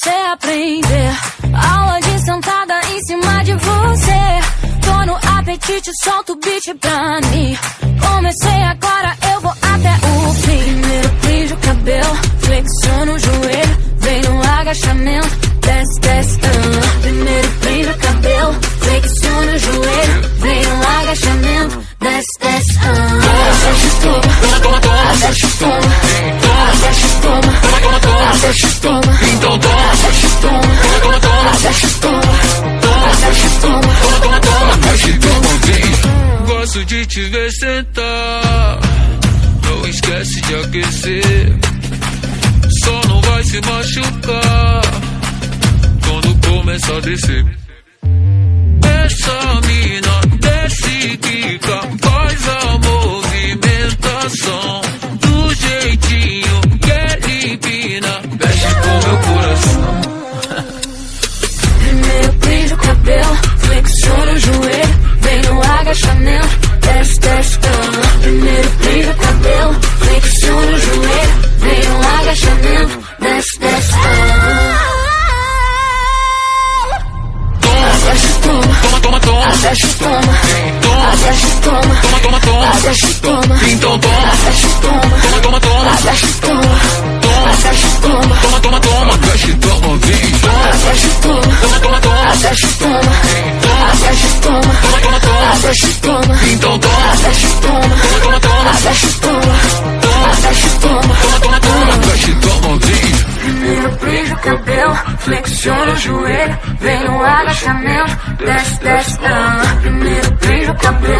você aprender. Aula de sentada em cima de você. Tô no apetite, solta o beat pra mim. Comecei agora, eu vou até o fim. Primeiro prende o cabelo, flexiona o joelho, vem no agachamento, desce, desce. Primeiro prende o cabelo, flexiona o joelho, vem no agachamento, desce, desce. Desce, toma, toma, toma, desce, toma, desce, toma, toma, toma, desce, toma, então toma, desce, toma, toma, toma, desce, toma, desce, toma, toma, toma, desce, toma, vem. Gosto de te ver sentar, não esquece de aquecer. Só não vai se machucar quando começa a descer. Essa mina desce, quica, faz a movimentação do jeitinho que ele empina, mexe com meu coração. Primeiro prende o cabelo, flexiona o joelho, vem no agachamento, desce, desce. Primeiro prende o cabelo, flexiona o joelho, vem no agachamento, desce, desce. Toma, toma, toma, Desce, toma, toma, desce, toma, toma, toma, toma, desce, toma, então toma, desce, toma, toma, toma, toma, desce, toma, toma, desce, toma, toma, toma, toma, desce, toma, vem, desce, toma, toma, toma, toma, desce, toma, desce, toma, toma, toma, toma, desce, toma, então toma, desce, toma, toma, toma, toma, desce, toma, desce, toma, toma, toma, desce, toma, vem. Primeiro prende o cabelo, flexiona o joelho, vem no agachamento, desce, desce. Primeiro prende o cabelo.